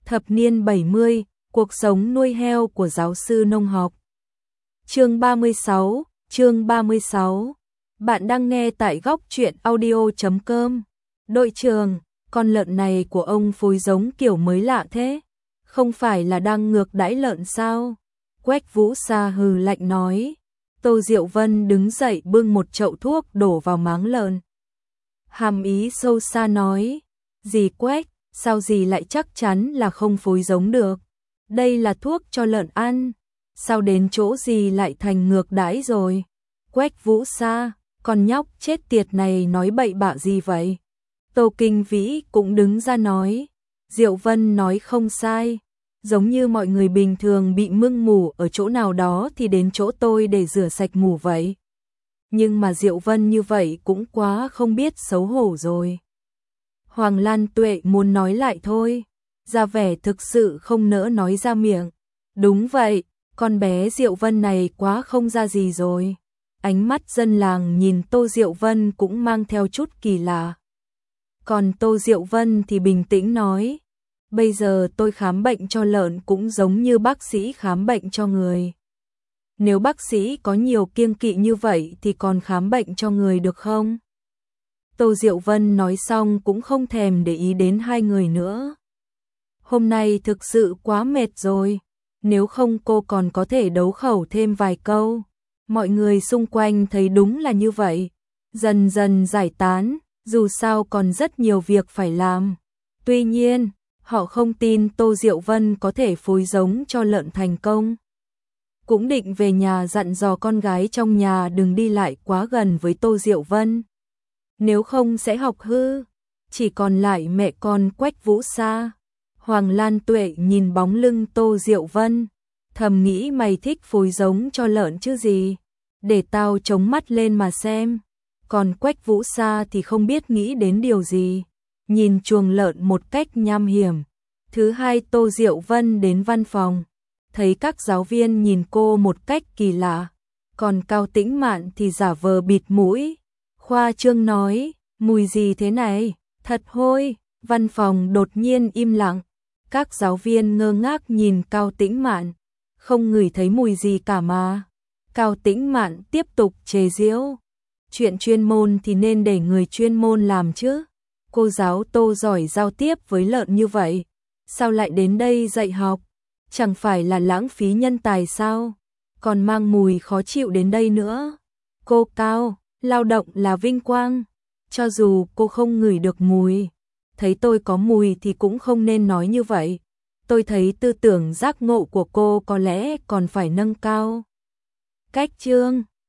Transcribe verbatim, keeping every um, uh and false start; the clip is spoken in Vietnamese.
Thập niên bảy mươi, cuộc sống nuôi heo của giáo sư nông học. Chương ba mươi sáu, chương ba mươi sáu. Bạn đang nghe tại góc truyện audio chấm com. Đội trưởng, con lợn này của ông phối giống kiểu mới lạ thế, không phải là đang ngược đãi lợn sao? Quách Vũ Sa hừ lạnh nói. Tô Diệu Vân đứng dậy bưng một chậu thuốc đổ vào máng lợn. Hàm ý sâu xa nói, dì Quách, sao dì lại chắc chắn là không phối giống được? Đây là thuốc cho lợn ăn, sao đến chỗ dì lại thành ngược đãi rồi? Quách Vũ Sa, con nhóc chết tiệt này nói bậy bạ gì vậy? Tô Kinh Vĩ cũng đứng ra nói, Diệu Vân nói không sai, giống như mọi người bình thường bị mưng mủ ở chỗ nào đó thì đến chỗ tôi để rửa sạch mủ vậy. Nhưng mà Diệu Vân như vậy cũng quá không biết xấu hổ rồi. Hoàng Lan Tuệ muốn nói lại thôi, ra vẻ thực sự không nỡ nói ra miệng. Đúng vậy, con bé Diệu Vân này quá không ra gì rồi. Ánh mắt dân làng nhìn Tô Diệu Vân cũng mang theo chút kỳ lạ. Còn Tô Diệu Vân thì bình tĩnh nói, bây giờ tôi khám bệnh cho lợn cũng giống như bác sĩ khám bệnh cho người. Nếu bác sĩ có nhiều kiêng kỵ như vậy thì còn khám bệnh cho người được không? Tô Diệu Vân nói xong cũng không thèm để ý đến hai người nữa. Hôm nay thực sự quá mệt rồi, nếu không cô còn có thể đấu khẩu thêm vài câu. Mọi người xung quanh thấy đúng là như vậy, dần dần giải tán, dù sao còn rất nhiều việc phải làm. Tuy nhiên, họ không tin Tô Diệu Vân có thể phối giống cho lợn thành công. Cũng định về nhà dặn dò con gái trong nhà đừng đi lại quá gần với Tô Diệu Vân, nếu không sẽ học hư. Chỉ còn lại mẹ con Quách Vũ Sa. Hoàng Lan Tuệ nhìn bóng lưng Tô Diệu Vân, thầm nghĩ mày thích phối giống cho lợn chứ gì, để tao chống mắt lên mà xem. Còn Quách Vũ Sa thì không biết nghĩ đến điều gì, nhìn chuồng lợn một cách nham hiểm. Thứ hai, Tô Diệu Vân đến văn phòng, thấy các giáo viên nhìn cô một cách kỳ lạ, còn Cao Tĩnh Mạn thì giả vờ bịt mũi, khoa trương nói, mùi gì thế này, thật hôi. Văn phòng đột nhiên im lặng, các giáo viên ngơ ngác nhìn Cao Tĩnh Mạn, không ngửi thấy mùi gì cả mà. Cao Tĩnh Mạn tiếp tục chế giễu, chuyện chuyên môn thì nên để người chuyên môn làm chứ. Cô giáo Tô giỏi giao tiếp với lợn như vậy, sao lại đến đây dạy học? Chẳng phải là lãng phí nhân tài sao? Còn mang mùi khó chịu đến đây nữa. Cô Cao, lao động là vinh quang, cho dù cô không ngửi được mùi, thấy tôi có mùi thì cũng không nên nói như vậy. Tôi thấy tư tưởng giác ngộ của cô có lẽ còn phải nâng cao. Cách chương